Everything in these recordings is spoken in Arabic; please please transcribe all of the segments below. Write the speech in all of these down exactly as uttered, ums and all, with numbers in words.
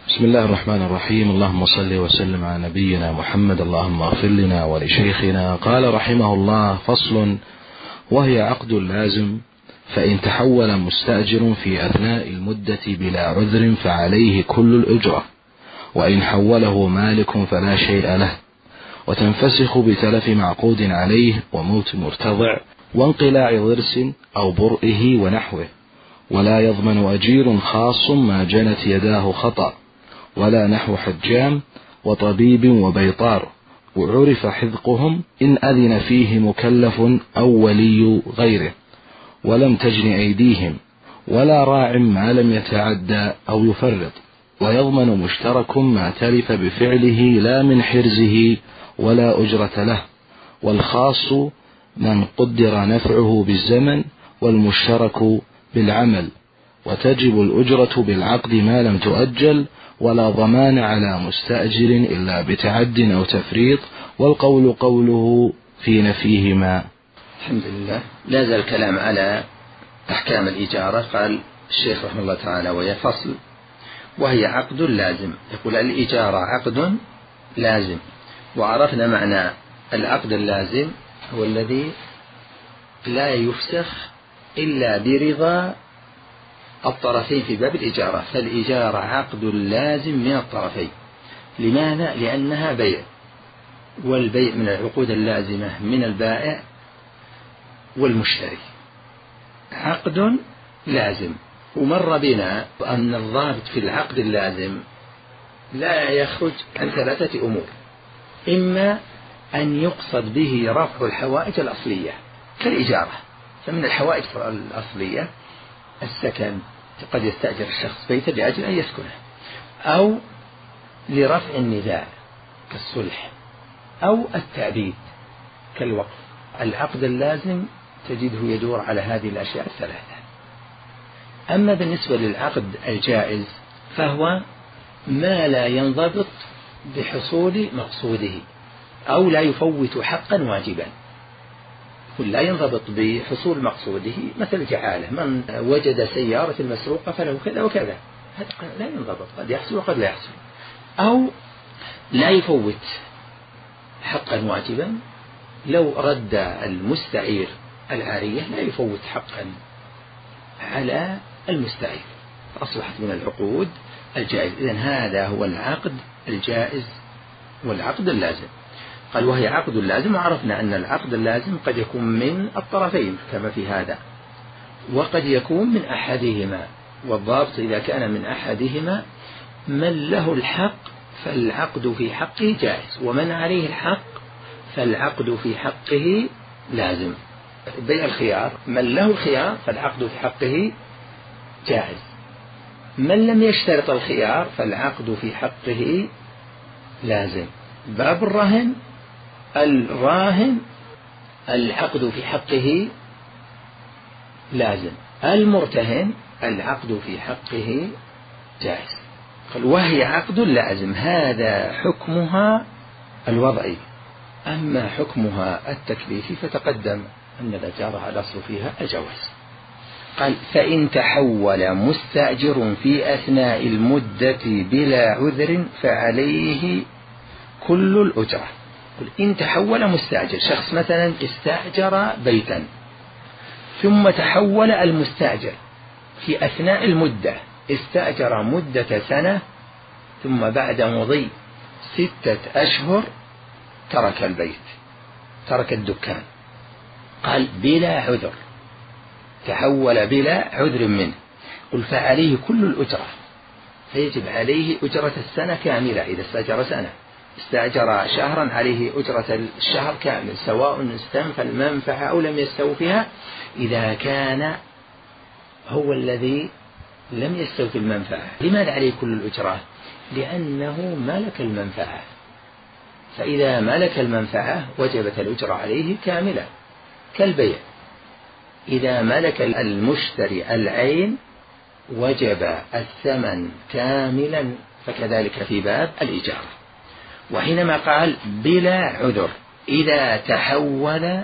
بسم الله الرحمن الرحيم. اللهم صل وسلم على نبينا محمد. اللهم اغفر لنا ولشيخنا. قال رحمه الله: فصل: وهي عقد لازم، فإن تحول مستأجر في أثناء المدة بلا عذر فعليه كل الأجرة، وإن حوله مالك فلا شيء له، وتنفسخ بتلف معقود عليه وموت مرتضع وانقلاع ضرس أو برئه ونحوه، ولا يضمن أجير خاص ما جنت يداه خطأ، ولا نحو حجام وطبيب وبيطار، وعرف حذقهم إن أذن فيه مكلف أو ولي غيره، ولم تجن أيديهم، ولا راع ما لم يتعدى أو يفرط، ويضمن مشترك ما تلف بفعله لا من حرزه ولا أجرة له، والخاص من قدر نفعه بالزمن، والمشترك بالعمل، وتجب الأجرة بالعقد ما لم تؤجل، ولا ضمان على مستأجر إلا بتعد أو تفريط، والقول قوله في نفيهما. الحمد لله. لا زال الكلام على أحكام الإجارة. قال الشيخ رحمه الله تعالى: وهي فصل: وهي عقد لازم. يقول الإجارة عقد لازم، وعرفنا معنى العقد اللازم هو الذي لا يفسخ إلا برضا الطرفين في باب الإجارة. فالإجارة عقد لازم من الطرفين. لماذا؟ لأنها بيع، والبيع من العقود اللازمة من البائع والمشتري. عقد لازم. ومر بنا أن الضابط في العقد اللازم لا يخرج عن ثلاثة أمور: إما أن يقصد به رفع الحوائج الأصلية كالإجارة، فمن الحوائج الأصلية السكن، قد يستأجر الشخص بيتا لأجل أن يسكنه، أو لرفع النزاع كالصلح، أو التعبيد كالوقف. العقد اللازم تجده يدور على هذه الأشياء الثلاثة. أما بالنسبة للعقد الجائز فهو ما لا ينضبط بحصول مقصوده، أو لا يفوت حقا واجبا. لا ينضبط بحصول مقصوده، مثل جعالة: من وجد سيارة المسروقة فله كذا وكذا، هذا لا ينضبط، قد يحصل وقد لا يحصل. أو لا يفوت حقا واجبا، لو رد المستعير العارية لا يفوت حقا على المستعير، فأصبحت من العقود الجائز. إذن هذا هو العقد الجائز والعقد اللازم. قال: وهي عقد لازم. وعرفنا أن العقد اللازم قد يكون من الطرفين كما في هذا، وقد يكون من أحدهما. والضابط إذا كان من أحدهما من له الحق فالعقد في حقه جائز، ومن عليه الحق فالعقد في حقه لازم. بيع الخيار: من له الخيار فالعقد في حقه جائز، من لم يشترط الخيار فالعقد في حقه لازم. باب الرهن: الراهن العقد في حقه لازم، المرتهن العقد في حقه جائز. قال: وهي عقد لازم. هذا حكمها الوضعي. أما حكمها التكليفي فتقدم أن الإجارة الأصل فيها الجواز. قال: فإن تحول مستأجر في أثناء المدة بلا عذر فعليه كل الأجرة. إن تحول مستأجر، شخص مثلا استأجر بيتا، ثم تحول المستأجر في أثناء المدة، استأجر مدة سنة، ثم بعد مضي ستة أشهر ترك البيت، ترك الدكان. قال: بلا عذر، تحول بلا عذر منه. قل: فعليه كل الأجرة، فيجب عليه أجرة السنة كاملة. إذا استأجر سنة، استأجر شهرا، عليه أجرة الشهر كامل، سواء استنفى المنفعة أو لم يستوفها. إذا كان هو الذي لم يستوفي المنفعة، لماذا عليه كل الأجرة؟ لأنه ملك المنفعة، فإذا ملك المنفعة وجبت الأجرة عليه كاملة كالبيع. إذا ملك المشتري العين وجب الثمن كاملا، فكذلك في باب الإجارة. وحينما قال بلا عذر، إذا تحول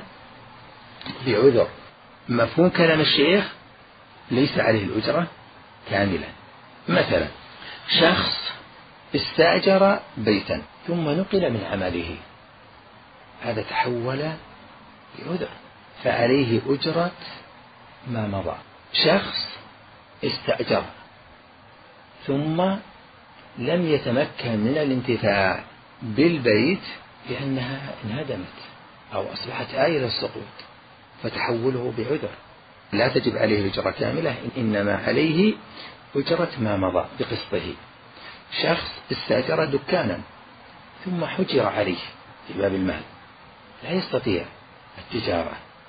بعذر، مفهوم كلام الشيخ ليس عليه الأجرة كاملا. مثلا شخص استأجر بيتا ثم نقل من عمله، هذا تحول بعذر فعليه أجرة ما مضى. شخص استأجر ثم لم يتمكن من الانتفاع بالبيت لأنها انهدمت أو أصبحت آية السقوط، فتحوله بعذر، لا تجب عليه الأجرة كاملة، إنما عليه أجرة ما مضى بقسطه. شخص استأجر دكانا ثم حجر عليه في باب المال، لا يستطيع التجارة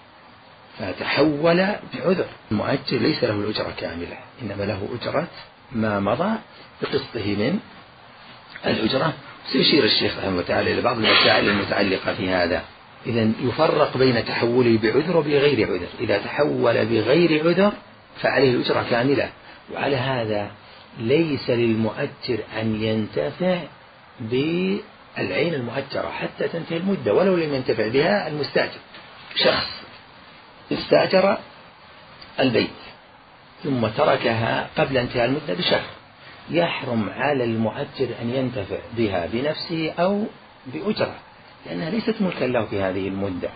فتحول بعذر، المؤجر ليس له الأجرة كاملة، إنما له أجرة ما مضى بقسطه من الأجرة. سيشير الشيخ رحمه الله تعالى إلى بعض المسائل المتعلقة في هذا. إذن يفرق بين تحوله بعذر وبغير عذر. إذا تحول بغير عذر فعليه الأجرة كاملة، وعلى هذا ليس للمؤجر أن ينتفع بالعين المؤجرة حتى تنتهي المدة ولو لم ينتفع بها المستأجر. شخص استأجر البيت ثم تركها قبل انتهاء المدة بشهر، يحرم على المؤجر أن ينتفع بها بنفسه أو بأجرة، لأنها ليست ملكا له في هذه المدة.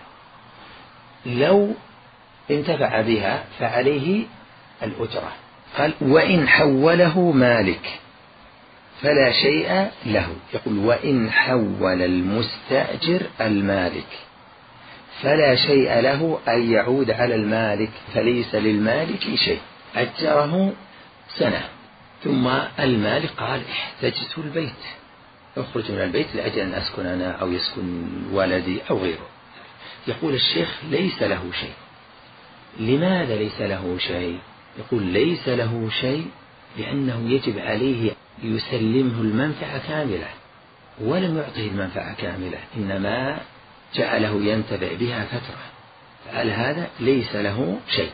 لو انتفع بها فعليه الأجرة. قال وإن حوله مالك فلا شيء له. يقول وإن حول المستأجر المالك فلا شيء له أن يعود على المالك، فليس للمالك شيء. أجره سنة ثم المالك قال احتجت البيت، اخرج من البيت لأجل أن أسكن أنا أو يسكن ولدي أو غيره. يقول الشيخ ليس له شيء. لماذا ليس له شيء؟ يقول ليس له شيء لأنه يجب عليه يسلمه المنفعة كاملة، ولم يعطه المنفعة كاملة، إنما جعله ينتفع بها فترة، فعلى هذا ليس له شيء.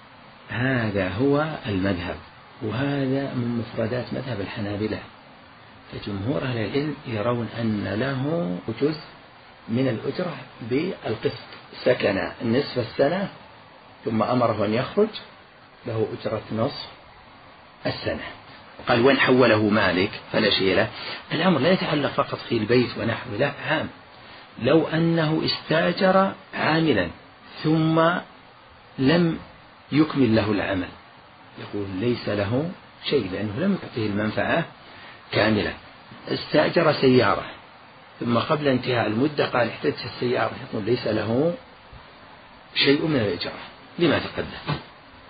هذا هو المذهب، وهذا من مفردات مذهب الحنابلة. فجمهور أهل العلم يرون أن له جزء من الأجرة بالقسط. سكن نصف السنة ثم أمره أن يخرج، له أجرة نصف السنة. قال وإن حوله مالك فلا شيء له. الأمر لا يتعلق فقط في البيت ونحوه، لا، عام. لو أنه استاجر عاملا ثم لم يكمل له العمل، يقول ليس له شيء لأنه لم يعطيه المنفعة كاملة. استاجر سيارة ثم قبل انتهاء المدة قال احتجت السيارة، يقول ليس له شيء من الإجارة لما تقدم.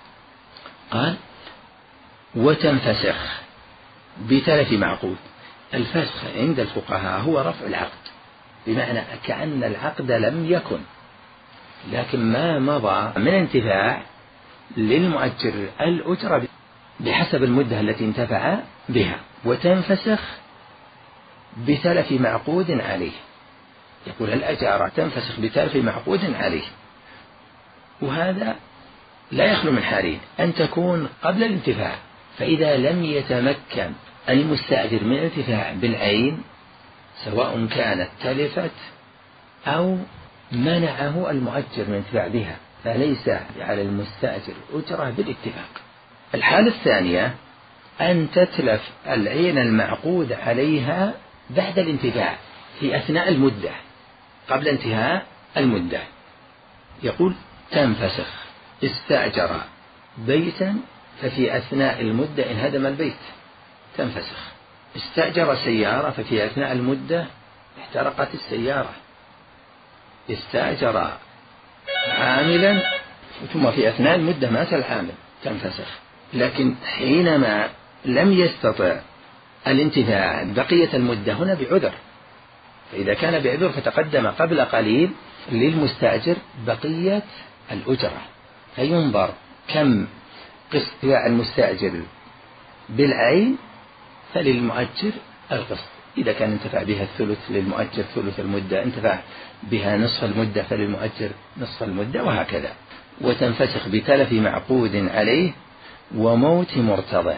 قال وتنفسخ بتلف معقود. الفسخ عند الفقهاء هو رفع العقد، بمعنى كأن العقد لم يكن، لكن ما مضى من انتفاع للمؤجر الأجرة بحسب المدة التي انتفع بها. وتنفسخ بتلف معقود عليه. يقول الأجارة تنفسخ بتلف معقود عليه، وهذا لا يخلو من حالين: أن تكون قبل الانتفاع، فإذا لم يتمكن المستأجر من الانتفاع بالعين سواء كانت تلفت أو منعه المؤجر من الانتفاع بها، فليس على المستأجر أجرة بالاتفاق. الحالة الثانية أن تتلف العين المعقود عليها بعد الانتفاع في أثناء المدة قبل انتهاء المدة. يقول تنفسخ. استأجر بيتا ففي أثناء المدة انهدم البيت تنفسخ. استأجر سيارة ففي أثناء المدة احترقت السيارة. استأجر عاملا ثم في أثناء المدة مات العامل تنفسخ. لكن حينما لم يستطع الانتفاع بقية المدة هنا بعذر، فإذا كان بعذر فتقدم قبل قليل للمستأجر بقية الأجرة، فينظر كم قسط المستأجر بالعين فللمؤجر القسط. إذا كان انتفع بها الثلث للمؤجر ثلث المدة، انتفع بها نصف المدة فللمؤجر نصف المدة، وهكذا. وتنفسخ بتلف معقود عليه وموت مرتضى.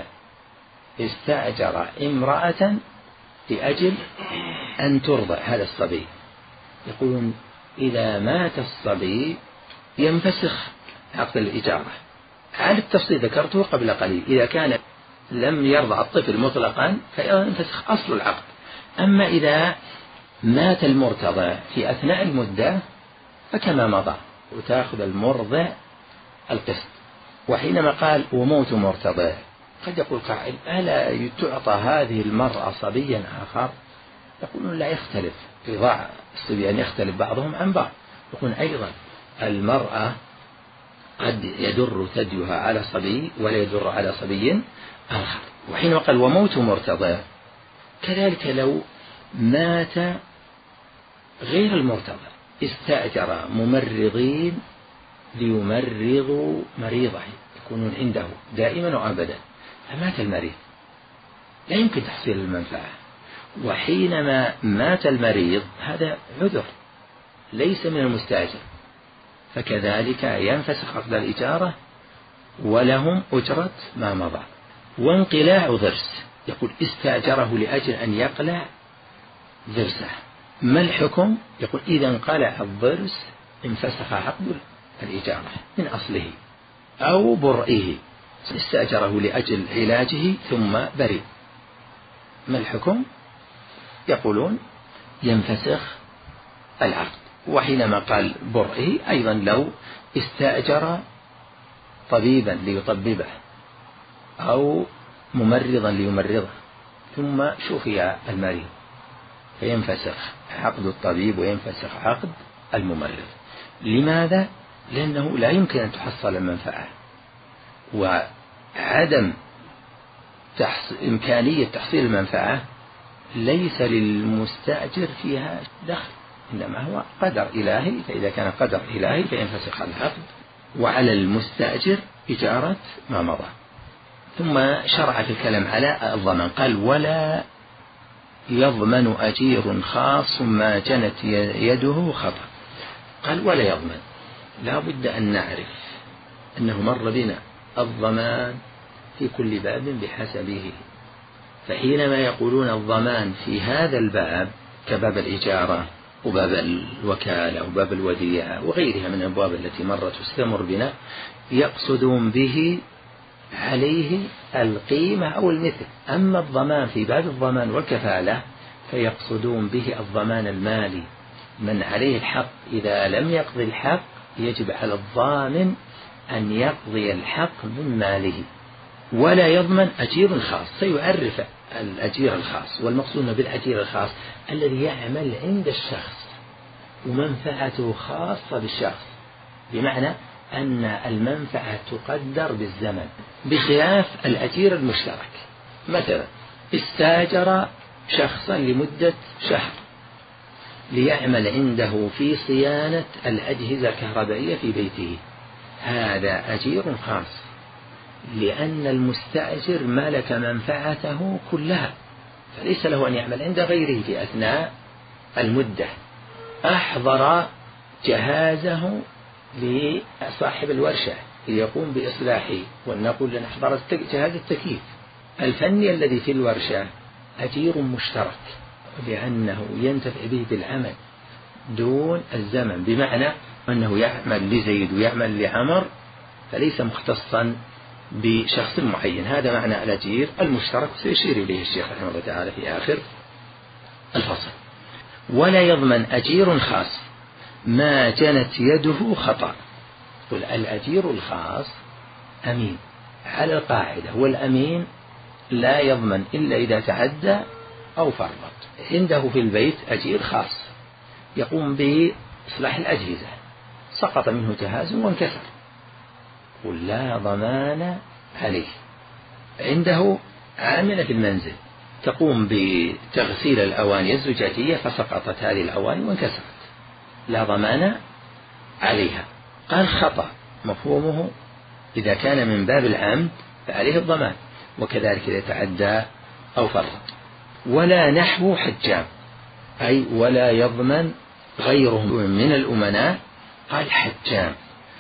استأجر امرأة لأجل أن ترضع هذا الصبي، يقولون إذا مات الصبي ينفسخ عقد الإجارة. على التفصيل ذكرته قبل قليل. إذا كان لم يرضع الطفل مطلقا فينفسخ أصل العقد. أما إذا مات المرتضع في أثناء المدة فكما مضى، وتأخذ المرضع القسط. وحينما قال وموت مرتضع، قد يقول قائل ألا تعطى هذه المرأة صبيا آخر؟ يقولون لا، يختلف رضاع الصبيان يختلف بعضهم عن بعض. يقول أيضا المرأة قد يدر ثديها على صبي ولا يدر على صبي آخر. وحينما قال وموت مرتضع، كذلك لو مات غير المرتضع استأجر ممرضين ليمرضوا مريضه يكونون عنده دائما وأبدا، فمات المريض لا يمكن تحصيل المنفعة، وحينما مات المريض هذا عذر ليس من المستأجر، فكذلك ينفسخ عقد الإجارة ولهم أجرة ما مضى. وانقلاع ضرس، يقول استأجره لأجل أن يقلع ضرسه، ما الحكم؟ يقول إذا انقلع الضرس انفسخ عقد الإجارة من أصله أو برئه، استأجره لأجل علاجه ثم برئ، ما الحكم؟ يقولون ينفسخ العقد. وحينما قال برئه أيضا لو استأجر طبيبا ليطببه أو ممرضا ليمرضه ثم شفي المريض فينفسخ عقد الطبيب وينفسخ عقد الممرض. لماذا؟ لأنه لا يمكن أن تحصل المنفعة، وعدم تحص... إمكانية تحصيل المنفعة ليس للمستأجر فيها دخل، إنما هو قدر إلهي، فإذا كان قدر إلهي فينفسخ العقد، وعلى المستأجر إجارة ما مضى. ثم شرع في الكلام على الضمان، قال ولا يضمن أجير خاص ما جنت يده خطأ. قال ولا يضمن، لا بد أن نعرف أنه مر بنا الضمان في كل باب بحسبه، فحينما يقولون الضمان في هذا الباب كباب الإجارة وباب الوكالة وباب الوديعة وغيرها من الأبواب التي مرت وستمر بنا، يقصدون به عليه القيمة أو المثل. أما الضمان في باب الضمان والكفالة فيقصدون به الضمان المالي، من عليه الحق إذا لم يقضي الحق يجب على الضامن أن يقضي الحق من ماله. ولا يضمن أجير خاص، سيعرف الأجير الخاص، والمقصود بالأجير الخاص الذي يعمل عند الشخص ومنفعته خاصة بالشخص، بمعنى أن المنفعة تقدر بالزمن، بخلاف الأجير المشترك. مثلا استاجر شخصا لمدة شهر ليعمل عنده في صيانة الأجهزة الكهربائية في بيته، هذا أجير خاص، لأن المستأجر ملك منفعته كلها، فليس له أن يعمل عند غيره في أثناء المدة. أحضر جهازه لصاحب الورشة ليقوم بإصلاحه، ولنقول لن أحضر جهاز التكييف الفني الذي في الورشة أجير مشترك، لأنه ينتفع به بالعمل دون الزمن، بمعنى أنه يعمل لزيد ويعمل لعمر فليس مختصا بشخص معين. هذا معنى الأجير المشترك، سيشير إليه الشيخ رحمه الله تعالى في آخر الفصل. ولا يضمن أجير خاص ما جنت يده خطأ. قل الأجير الخاص أمين على القاعدة، والأمين لا يضمن إلا إذا تعدى أو فرط. عنده في البيت أجير خاص يقوم بإصلاح الأجهزة، سقط منه جهاز وانكسر، قل لا ضمان عليه. عنده عاملة في المنزل تقوم بتغسيل الأواني الزجاجية فسقطت هذه الأواني وانكسرت، لا ضمان عليها. قال خطأ مفهومه إذا كان من باب العمد فعليه الضمان، وكذلك إذا تعدى أو فرط. ولا نحو حجام، أي ولا يضمن غيره من الأمناء. قال حجام،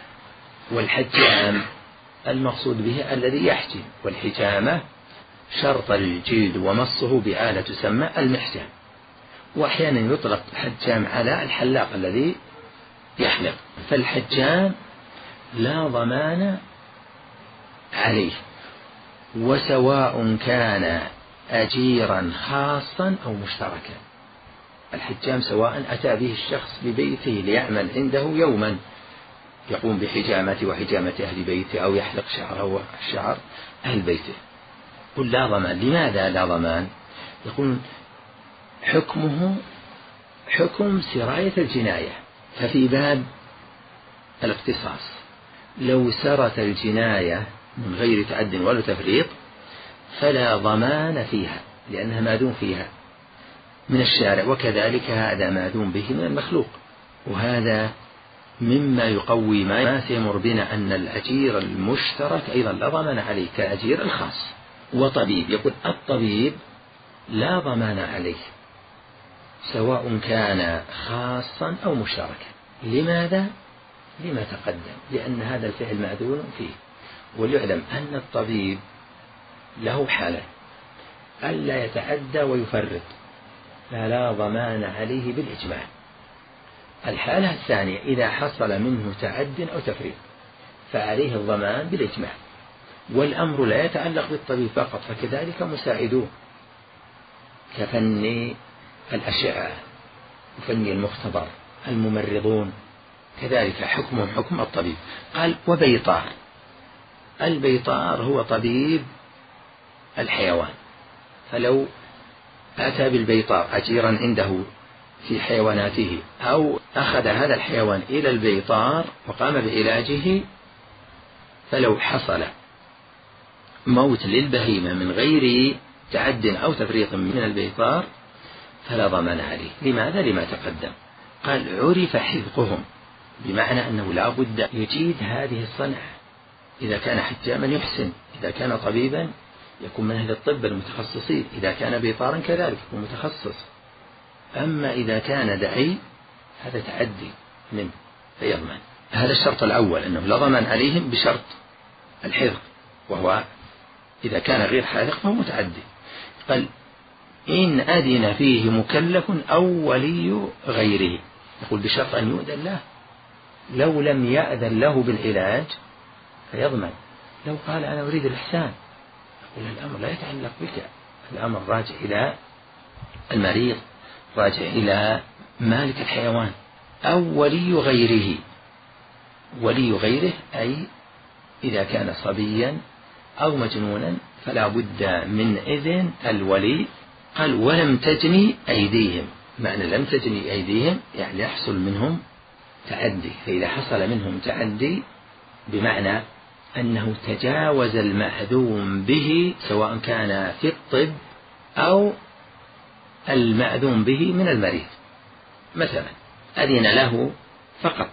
والحجام المقصود به الذي يحجم، والحجامة شرط الجلد ومصه بآلة تسمى المحجام، وأحيانا يطلق حجام على الحلاق الذي يحلق. فالحجام لا ضمان عليه، وسواء كان أجيرا خاصا أو مشتركا. الحجام سواء أتى به الشخص ببيته ليعمل عنده يوما يقوم بحجامته وحجامة أهل بيته أو يحلق شعره وشعر أهل بيته، قل لا ضمان. لماذا لا ضمان؟ يقول حكمه حكم سراية الجناية، ففي باب الاقتصاص لو سرت الجناية من غير تعد ولا تفريط فلا ضمان فيها لأنها ماذون فيها من الشارع، وكذلك هذا ماذون به من المخلوق. وهذا مما يقوي ما سيمر بنا أن الأجير المشترك أيضا لا ضمان عليه كأجير الخاص. وطبيب، يقول الطبيب لا ضمان عليه سواء كان خاصا أو مشتركا. لماذا؟ لما تقدم، لأن هذا الفعل مأذون فيه. وليعلم أن الطبيب له حالة ألا يتعدى ويفرط، فلا ضمان عليه بالإجماع. الحالة الثانية إذا حصل منه تعد أو تفريط فعليه الضمان بالإجماع. والأمر لا يتعلق بالطبيب فقط، فكذلك مساعدوه كفن الأشعة وفن المختبر، الممرضون كذلك حكمهم حكم الطبيب. قال وبيطار، البيطار هو طبيب الحيوان، فلو أتى بالبيطار أجيرا عنده في حيواناته أو أخذ هذا الحيوان إلى البيطار وقام بعلاجه، فلو حصل موت للبهيمة من غير تعد أو تفريط من البيطار فلا ضمان عليه. لماذا؟ لما تقدم. قال عرف حذقهم، بمعنى أنه لا بد يجيد هذه الصنعة. إذا كان حجاما يحسن، إذا كان طبيبا يكون من أهل الطب المتخصصين، إذا كان بيطارا كذلك يكون متخصص. أما إذا كان دعي هذا تعدي منه فيضمن. هذا الشرط الأول أنه لا ضمان عليهم بشرط الحذق، وهو إذا كان غير حاذق فهو متعدي. قال إن أذن فيه مكلف أو ولي غيره، يقول بشرط أن يؤذن له. لو لم يأذن له بالعلاج فيضمن. لو قال أنا أريد الإحسان يقول الأمر لا يتعلق بك، الأمر راجع إلى المريض، راجع إلى مالك الحيوان. أو ولي غيره، ولي غيره أي إذا كان صبيا أو مجنونا فلا بد من إذن الولي. قال ولم تجني أيديهم، معنى لم تجني أيديهم يعني يحصل منهم تعدي. فإذا حصل منهم تعدي بمعنى أنه تجاوز المأذون به سواء كان في الطب أو المأذون به من المريض، مثلا أذن له فقط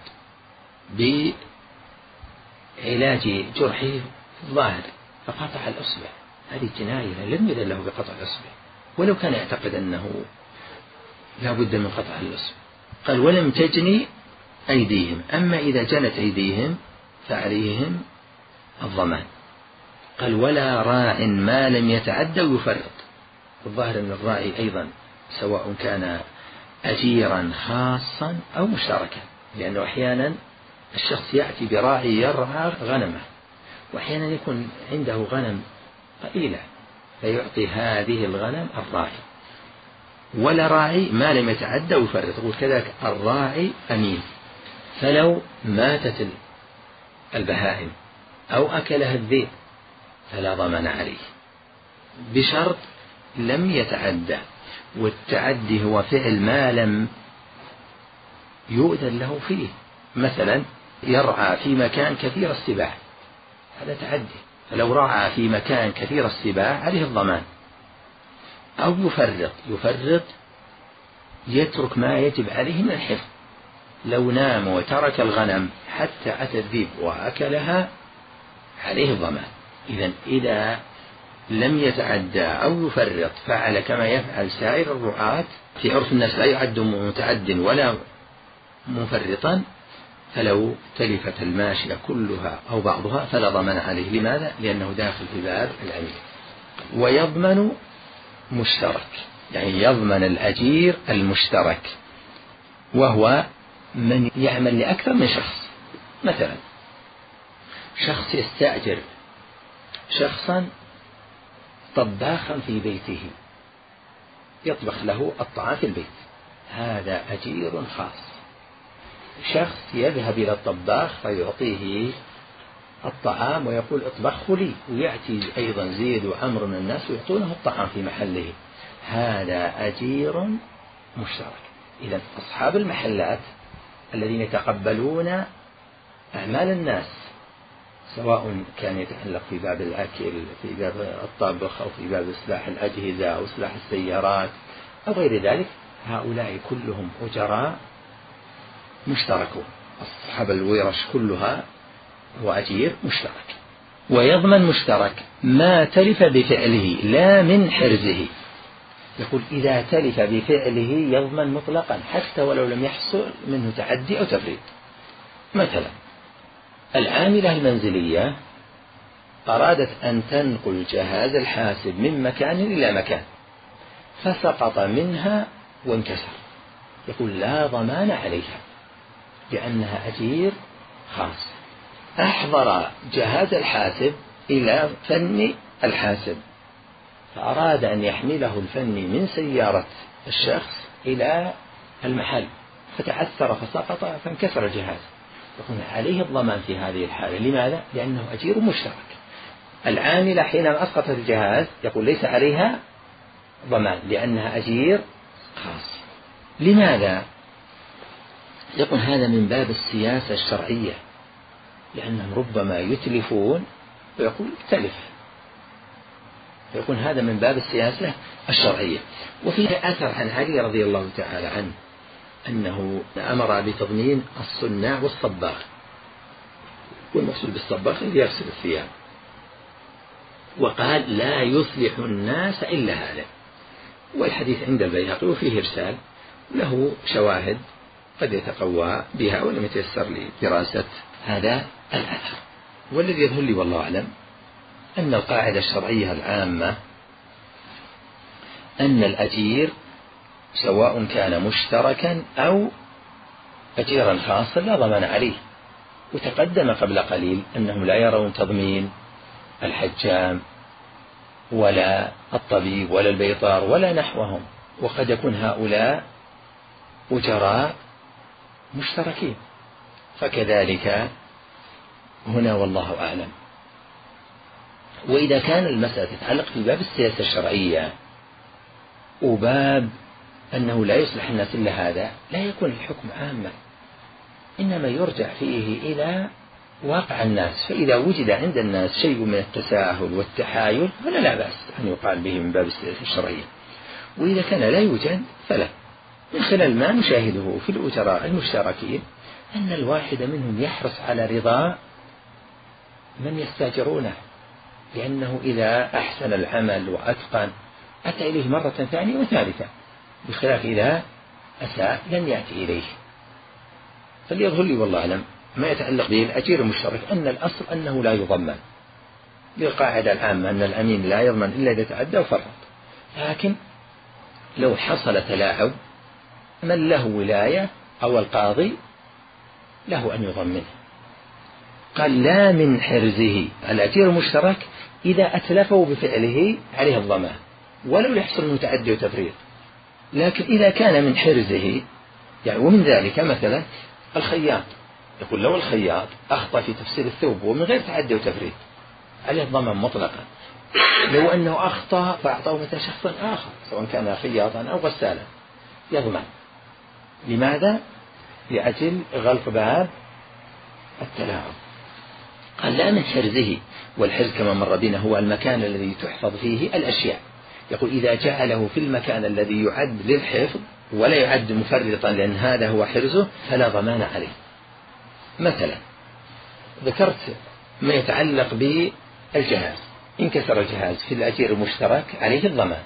بعلاج جرحه في الظاهر فقطع الأصبع، هذه جناية، لم يذن له بقطع الأصبع ولو كان يعتقد أنه لا بد من قطع الأصبع. قال ولم تجني أيديهم، أما إذا جنت أيديهم فعليهم الضمان. قال ولا راع ما لم يتعدى ويفرط. الظاهر أن الراعي أيضا سواء كان أجيرا خاصا أو مشتركا، لأنه أحيانا الشخص يأتي براعي يرعى غنمه، وأحيانا يكون عنده غنم قليلة فيعطي هذه الغنم الراعي. ولا راعي ما لم يتعدى ويفرط، يقول كذلك الراعي أمين، فلو ماتت البهائم أو أكلها الذئب فلا ضمان عليه بشرط لم يتعدى. والتعدي هو فعل ما لم يؤذن له فيه، مثلا يرعى في مكان كثير السباع هذا تعدي، فلو رعى في مكان كثير السباع عليه الضمان. أو يفرط، يفرط يترك ما يجب عليه من الحفظ، لو نام وترك الغنم حتى أتى الذئب وأكلها عليه الضمان. إذن إذا لم يتعدى أو يفرط فعل كما يفعل سائر الرعاة، في عرف الناس لا يعد متعد ولا مفرطا، فلو تلفت الماشية كلها أو بعضها فلا ضمان عليه. لماذا؟ لأنه داخل في باب الأمين. ويضمن مشترك، يعني يضمن الأجير المشترك، وهو من يعمل لأكثر من شخص. مثلا شخص يستأجر شخصا طباخا في بيته يطبخ له الطعام في البيت، هذا أجير خاص. شخص يذهب إلى الطباخ فيعطيه الطعام ويقول اطبخه لي، ويأتي أيضا زيد وعمر من الناس ويعطونه الطعام في محله، هذا أجير مشترك. إذا أصحاب المحلات الذين يتقبلون أعمال الناس سواء كان يتعلق في باب الأكل في باب الطبخ أو في باب إصلاح الأجهزة أو إصلاح السيارات أو غير ذلك، هؤلاء كلهم أجراء مشتركون. أصحاب الورش كلها هو أجير مشترك. ويضمن مشترك ما تلف بفعله لا من حرزه، يقول إذا تلف بفعله يضمن مطلقا حتى ولو لم يحصل منه تعدي أو تفريط. مثلا العاملة المنزلية أرادت أن تنقل جهاز الحاسب من مكان إلى مكان فسقط منها وانكسر، يقول لا ضمان عليها لأنها أجير خاص. أحضر جهاز الحاسب إلى فني الحاسب فأراد أن يحمله الفني من سيارة الشخص إلى المحل فتعثر فسقط فانكسر الجهاز، يكون عليه الضمان في هذه الحالة. لماذا؟ لأنه أجير مشترك. العاملة حينما أسقطت الجهاز يقول ليس عليها ضمان لأنها أجير خاص. لماذا؟ يقول هذا من باب السياسة الشرعية، لأنهم ربما يتلفون ويقول تلف، فيكون هذا من باب السياسة الشرعية. وفيه أثر عن علي رضي الله تعالى عنه أنه أمر بتضمين الصناع والصباغ، والمقصود بالصباغ الذي يغسل الثياب، وقال لا يصلح الناس إلا هذا. والحديث عند البيهقي وفيه إرسال له شواهد قد يتقوى بها ولم يتيسر لي دراسة هذا الأثر. والذي يظهر لي والله أعلم أن القاعدة الشرعية العامة أن الأجير سواء كان مشتركا أو أجيرا خاصا لا ضمان عليه. وتقدم قبل قليل أنهم لا يرون تضمين الحجام ولا الطبيب ولا البيطار ولا نحوهم، وقد يكون هؤلاء أجراء مشتركين. فكذلك هنا والله أعلم. وإذا كان المسألة تتعلق في باب السياسة الشرعية وباب أنه لا يصلح الناس إلا هذا لا يكون الحكم عاما، إنما يرجع فيه إلى واقع الناس. فإذا وجد عند الناس شيء من التساهل والتحايل فلا لا بأس أن يقال به من باب السياسة الشرعية، وإذا كان لا يوجد فلا. من خلال ما نشاهده في الأجراء المشتركين أن الواحد منهم يحرص على رضا من يستاجرونه، لأنه إذا أحسن العمل وأتقن أتى إليه مرة ثانية وثالثة، بخلاف إذا أساء لن يأتي إليه. فليظهر لي والله أعلم ما يتعلق به الأجير المشترك أن الأصل أنه لا يضمن، للقاعدة العامة أن الأمين لا يضمن إلا إذا تعدى وفرط. لكن لو حصل تلاعب من له ولاية أو القاضي له أن يضمنه. قال لا من حرزه، الأجير المشترك إذا أتلفه بفعله عليه الضمان ولو يحصل منه تعدي وتفريط. لكن إذا كان من حرزه يعني، ومن ذلك مثلا الخياط، يقول لو الخياط أخطأ في تفصيل الثوب ومن غير تعدي وتفريط عليه الضمان مطلقا. لو أنه أخطأ فأعطاه مثلا شخص آخر سواء كان خياطا أو غسالا يضمن. لماذا؟ لأجل غلق باب التلاعب. قال لا من حرزه، والحرز كما مر بنا هو المكان الذي تحفظ فيه الأشياء. يقول إذا جعله في المكان الذي يعد للحفظ ولا يعد مفرطا لأن هذا هو حرزه فلا ضمان عليه. مثلا ذكرت ما يتعلق بالجهاز، انكسر الجهاز في الأجير المشترك عليه الضمان،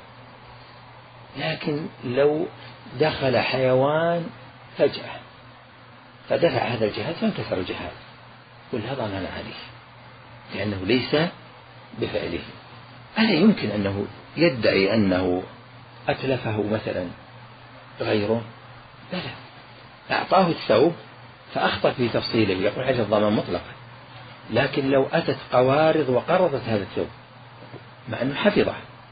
لكن لو دخل حيوان فجأة فدفع هذا الجهاز فانكسر الجهاز ولا ضمان عليه لأنه ليس بفعله. ألا يمكن أنه يدعي أنه أتلفه مثلا غيره؟ بلى، أعطاه الثوب فأخطأ في تفصيله يقول عليه الضمان مطلقا. لكن لو أتت قوارض وقرضت هذا الثوب مع أنه حفظه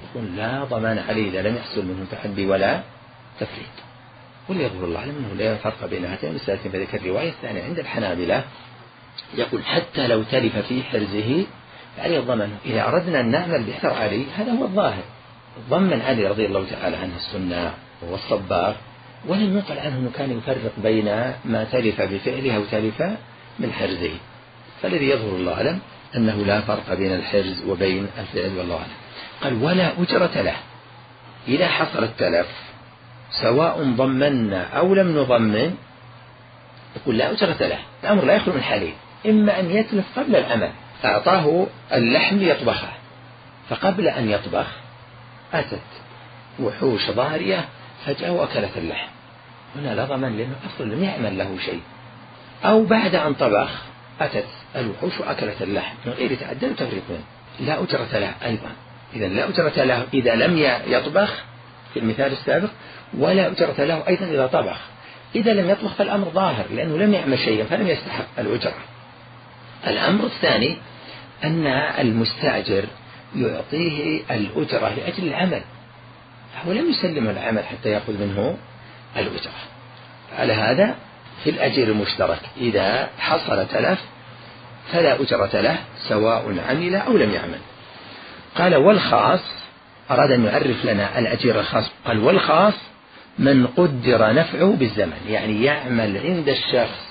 يقول لا ضمان عليه إذا لم يحصل منه تحدي ولا تفريط. وليظهر الله أعلم أنه لا فرق بين هاتين المسألتين في ذلك الرواية الثانية عند الحنابلة يقول حتى لو تلف في حرزه عليه الضمان. إذا أردنا أن نعمل بحر علي هذا هو الظاهر، ضمن علي رضي الله تعالى عنه الصناع والصباغ، ولم يقل عنه أنه كان يفرق بين ما تلف بفعله أو تلف من حرزه. فالذي يظهر الله أعلم أنه لا فرق بين الحرز وبين الفعل والله أعلم. قال ولا أجرة له إذا حصل التلف سواء ضمنا أو لم نضمن، يقول لا أجرة له. الأمر لا يخلو من حالين، إما أن يتلف قبل العمل، أعطاه اللحم ليطبخه، فقبل أن يطبخ أتت وحوش ضارية فجأة وأكلت اللحم، هنا لا ضمان لأنه أصلا لم يعمل له شيء. أو بعد أن طبخ أتت الوحوش وأكلت اللحم من غير تعدل وتفريط منه، لا أجرة له أيضا. إذا لا أجرة له إذا لم يطبخ في المثال السابق، ولا أجرة له أيضا إذا طبخ. إذا لم يطبخ فالأمر ظاهر لأنه لم يعمل شيئا فلم يستحق الأجرة. الأمر الثاني أن المستأجر يعطيه الأجرة لأجل العمل، هو لم يسلم العمل حتى يأخذ منه الأجرة. على هذا في الأجير المشترك إذا حصل تلف فلا أجرة له سواء عمل أو لم يعمل. قال والخاص، أراد أن يعرف لنا الأجير الخاص، قال والخاص من قدر نفعه بالزمن، يعني يعمل عند الشخص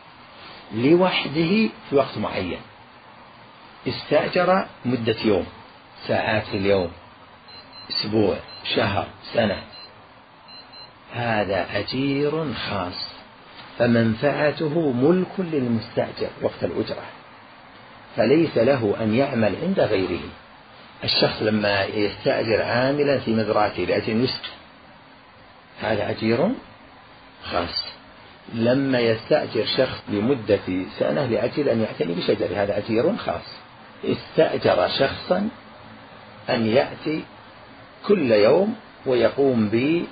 لوحده في وقت معين، استأجر مدة يوم، ساعات في اليوم، أسبوع، شهر، سنة، هذا أجير خاص فمنفعته ملك للمستأجر وقت الأجرة، فليس له أن يعمل عند غيره. الشخص لما يستأجر عاملا في مزرعته لأجل يسقي هذا أجير خاص، لما يستأجر شخص لمدة سنة لأجل أن يعتني بشجر هذا أجير خاص. استأجر شخصا أن يأتي كل يوم ويقوم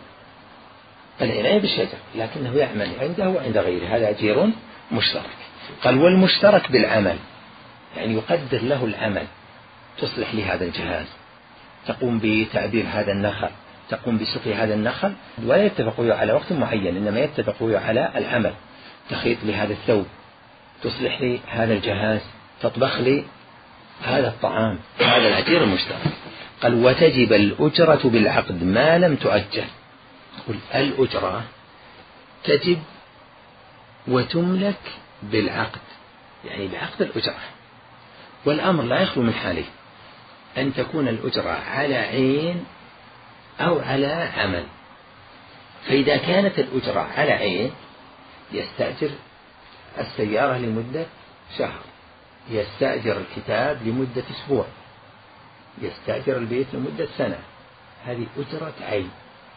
بالعناية بالشجر لكنه يعمل عنده وعند غيره، هذا أجير مشترك. قال والمشترك بالعمل، يعني يقدر له العمل، تصلح لهذا الجهاز، تقوم بتعبير هذا النخل، تقوم بسقي هذا النخل، ولا يتفقوا على وقت معين إنما يتفقوا على العمل، تخيط لي هذا الثوب، تصلح لي هذا الجهاز، تطبخ لي هذا الطعام، هذا الأجير المشترك. قال وتجب الأجرة بالعقد ما لم تؤجل. قل الأجرة تجب وتملك بالعقد، يعني بعقد الأجرة، والأمر لا يخلو من حاله، أن تكون الأجرة على عين أو على عمل. فإذا كانت الأجرة على عين يستأجر السيارة لمدة شهر، يستأجر الكتاب لمدة أسبوع، يستأجر البيت لمدة سنة، هذه أجرة عين.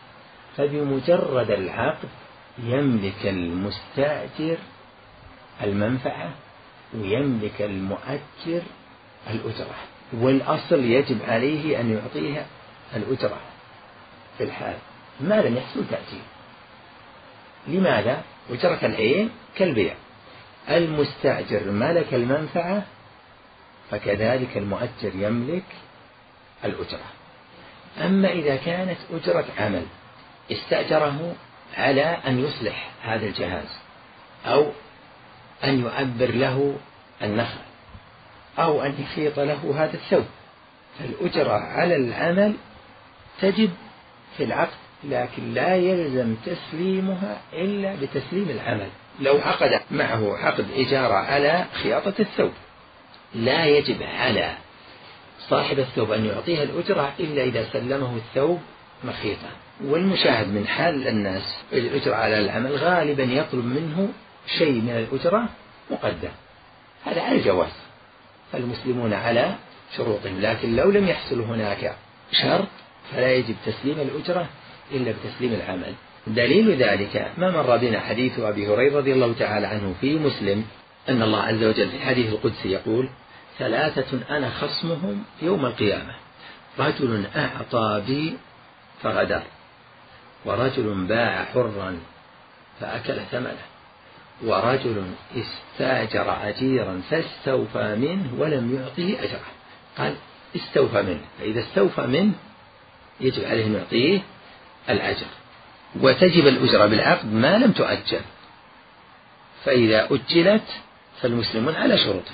فبمجرد العقد يملك المستأجر المنفعة ويملك المؤجر الأجرة، والأصل يجب عليه أن يعطيها الأجرة في الحال ما لم يحصل تأجيل. لماذا؟ أجرة العين كالبيع، المستأجر ملك المنفعة فكذلك المؤجر يملك الأجرة. أما إذا كانت أجرة عمل استأجره على أن يصلح هذا الجهاز أو أن يعبر له النخل أو أن يخيط له هذا الثوب، فالأجرة على العمل تجب في العقد لكن لا يلزم تسليمها إلا بتسليم العمل. لو عقد معه عقد إجارة على خياطة الثوب لا يجب على صاحب الثوب أن يعطيها الأجرة إلا إذا سلمه الثوب مخيطا. والمشاهد من حال الناس الأجرة على العمل غالبا يطلب منه شيء من الأجرة مقدم، هذا على الجواز، فالمسلمون على شروطهم، لكن لو لم يحصل هناك شرط فلا يجب تسليم الأجرة إلا بتسليم العمل. دليل ذلك ما مر بنا حديث أبي هريرة رضي الله تعالى عنه في مسلم أن الله عز وجل في الحديث القدسي يقول ثلاثة أنا خصمهم يوم القيامة، رجل أعطى بي فغدر، ورجل باع حرا فأكل ثمنه، ورجل استاجر أجيرا فاستوفى منه ولم يعطه أجره. قال استوفى منه، فإذا استوفى منه يجب عليه أن يعطيه الأجر. وتجب الأجرة بالعقد ما لم تؤجل، فإذا أجلت فالمسلمون على شروطه.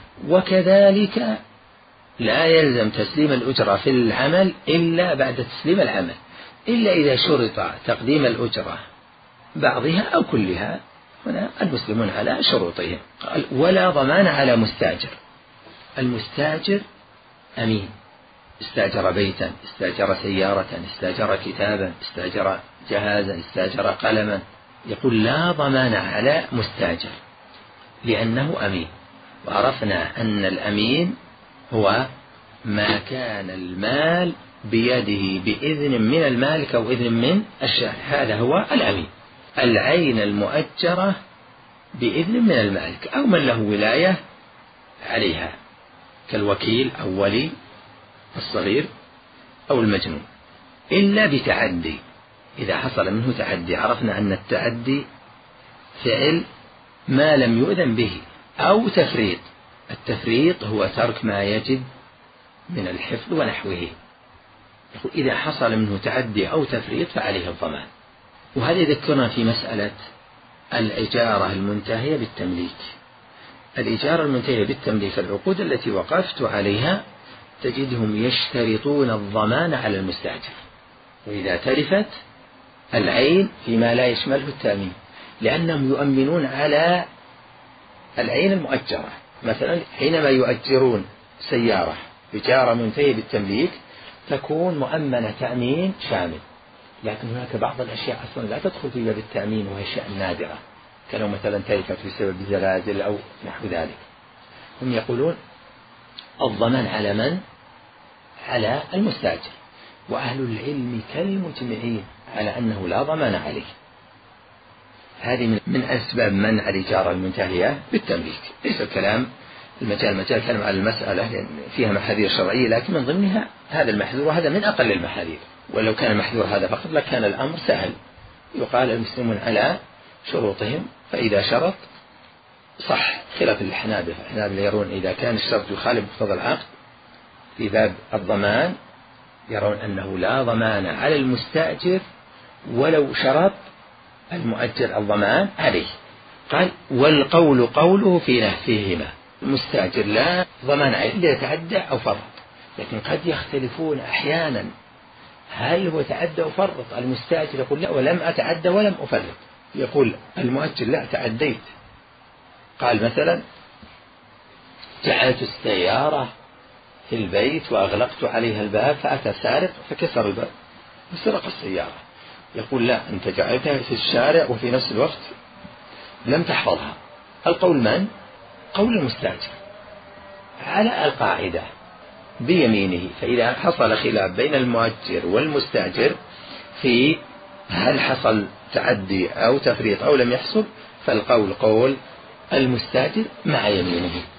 وكذلك لا يلزم تسليم الأجرة في العمل إلا بعد تسليم العمل، إلا إذا شرط تقديم الأجرة بعضها أو كلها، هنا المسلمون على شروطهم. قال ولا ضمان على مستاجر. المستاجر أمين، استاجر بيتا، استاجر سيارة، استاجر كتابا، استاجر جهازا، استاجر قلما، يقول لا ضمان على مستاجر لأنه أمين. وعرفنا أن الأمين هو ما كان المال بيده بإذن من المالك أو إذن من الشارع، هذا هو الأمين. العين المؤجرة بإذن من المالك أو من له ولاية عليها كالوكيل أو ولي الصغير أو المجنون، إلا بتعدي. إذا حصل منه تعدي، عرفنا أن التعدي فعل ما لم يؤذن به، أو تفريط. التفريط هو ترك ما يجب من الحفظ ونحوه. يقول إذا حصل منه تعدي أو تفريط فعليه الضمان. وهذا يذكرنا في مسألة الإجارة المنتهية بالتمليك. الإجارة المنتهية بالتمليك العقود التي وقفت عليها تجدهم يشترطون الضمان على المستأجر، وإذا تلفت العين فيما لا يشمله التأمين، لأنهم يؤمنون على العين المؤجرة. مثلا حينما يؤجرون سيارة إجارة منتهية بالتمليك تكون مؤمنة تأمين شامل، لكن هناك بعض الأشياء أصلا لا تدخل في باب التأمين وهي أشياء نادرة، كانوا مثلا تلفت بسبب زلازل أو نحو ذلك. هم يقولون الضمان على من؟ على المستأجر. وأهل العلم كالمجمعين على أنه لا ضمان عليه. هذه من أسباب منع الإجارة المنتهية بالتمليك. ليس الكلام المجال مجال كلام على المسألة لأن فيها محاذير شرعية، لكن من ضمنها هذا المحذور، وهذا من أقل المحاذير. ولو كان المحذور هذا فقط لكان الأمر سهل، يقال المسلمون على شروطهم، فإذا شرط صح، خلاف الحنابلة. الحنابلة يرون إذا كان الشرط يخالف مقتضى العقد في باب الضمان يرون أنه لا ضمان على المستأجر ولو شرط المؤجر الضمان عليه. قال والقول قوله في نهفهما. المستأجر لا ضمان عليه إذا تعدى أو فرط، لكن قد يختلفون أحيانا هل هو تعدى أو فرط. المستأجر يقول لا ولم أتعدى ولم أفرط، يقول المؤجر لا تعديت. قال مثلا جعلت السيارة في البيت وأغلقت عليها الباب فأتى سارق فكسر الباب وسرق السيارة، يقول لا أنت جعلتها في الشارع وفي نفس الوقت لم تحفظها. القول من؟ قول المستأجر على القاعدة بيمينه. فإذا حصل خلاف بين المؤجر والمستأجر في هل حصل تعدي أو تفريط أو لم يحصل، فالقول قول المستأجر مع يمينه.